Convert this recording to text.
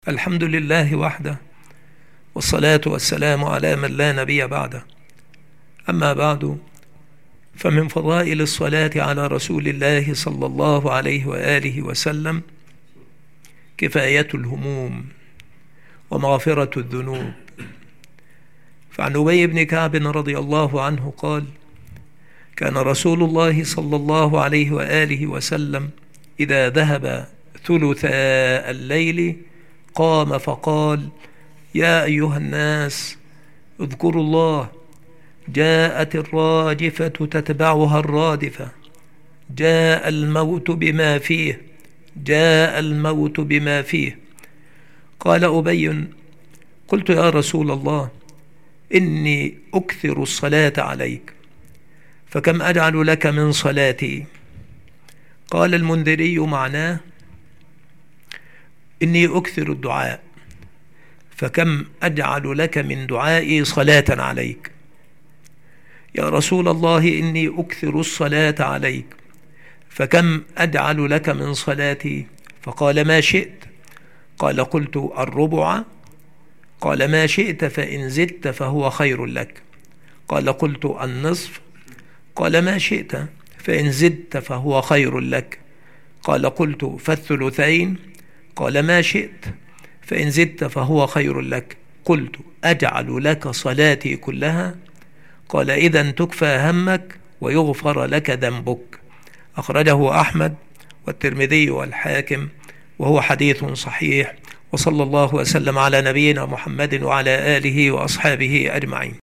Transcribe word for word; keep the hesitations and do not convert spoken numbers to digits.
الحمد لله وحده، والصلاة والسلام على من لا نبي بعده. أما بعد، فمن فضائل الصلاة على رسول الله صلى الله عليه وآله وسلم كفاية الهموم ومغفرة الذنوب. فعن أبي بن كعب رضي الله عنه قال: كان رسول الله صلى الله عليه وآله وسلم إذا ذهب ثلثا الليل قام فقال: يا أيها الناس اذكروا الله، جاءت الراجفة تتبعها الرادفة، جاء الموت بما فيه، جاء الموت بما فيه. قال أبي: قلت يا رسول الله، إني أكثر الصلاة عليك، فكم أجعل لك من صلاتي؟ قال المنذري معناه: إني أكثر الدعاء، فكم أجعل لك من دعائي صلاة عليك؟ يا رسول الله، إني أكثر الصلاة عليك، فكم أجعل لك من صلاتي؟ فقال: ما شئت. قال: قلت: الربع؟ قال: ما شئت، فإن زدت فهو خير لك. قال: قلت: النصف؟ قال: ما شئت، فإن زدت فهو خير لك. قال: قلت: فالثلثين؟ قال: ما شئت، فإن زدت فهو خير لك. قلت: أجعل لك صلاتي كلها؟ قال: إذن تكفى همك ويغفر لك ذنبك. أخرجه أحمد والترمذي والحاكم، وهو حديث صحيح. وصلى الله وسلم على نبينا محمد وعلى آله وأصحابه أجمعين.